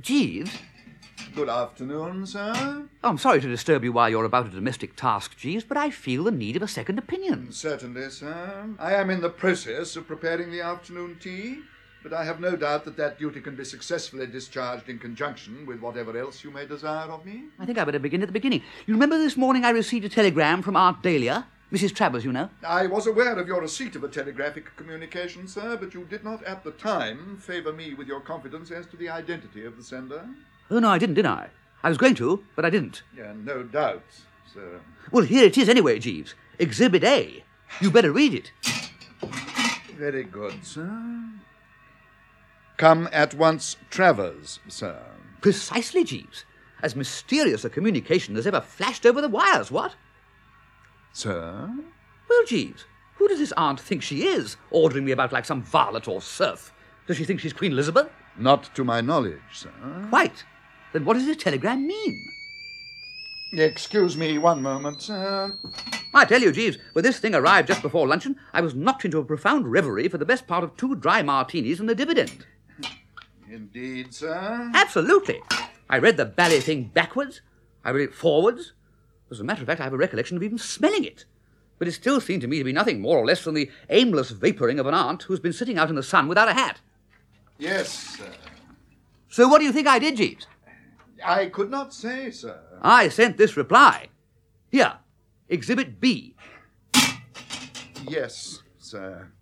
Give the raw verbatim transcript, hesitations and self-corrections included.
Jeeves? Good afternoon, sir. Oh, I'm sorry to disturb you while you're about a domestic task, Jeeves, but I feel the need of a second opinion. Certainly, sir. I am in the process of preparing the afternoon tea, but I have no doubt that that duty can be successfully discharged in conjunction with whatever else you may desire of me. I think I better begin at the beginning. You remember this morning I received a telegram from Aunt Dahlia? Missus Travers, you know. I was aware of your receipt of a telegraphic communication, sir, but you did not at the time favour me with your confidence as to the identity of the sender. Oh, no, I didn't, did I? I was going to, but I didn't. Yeah, no doubt, sir. Well, here it is anyway, Jeeves. Exhibit A. You better read it. Very good, sir. Come at once, Travers, sir. Precisely, Jeeves. As mysterious a communication as ever flashed over the wires, what? Sir? Well, Jeeves, who does this aunt think she is, ordering me about like some varlet or serf? Does she think she's Queen Elizabeth? Not to my knowledge, sir. Quite. Then what does this telegram mean? Excuse me one moment, sir. I tell you, Jeeves, when this thing arrived just before luncheon, I was knocked into a profound reverie for the best part of two dry martinis and a dividend. Indeed, sir. Absolutely. I read the bally thing backwards. I read it forwards. As a matter of fact, I have a recollection of even smelling it. But it still seemed to me to be nothing more or less than the aimless vapouring of an aunt who's been sitting out in the sun without a hat. Yes, sir. So what do you think I did, Jeeves? I could not say, sir. I sent this reply. Here, Exhibit B. Yes, sir.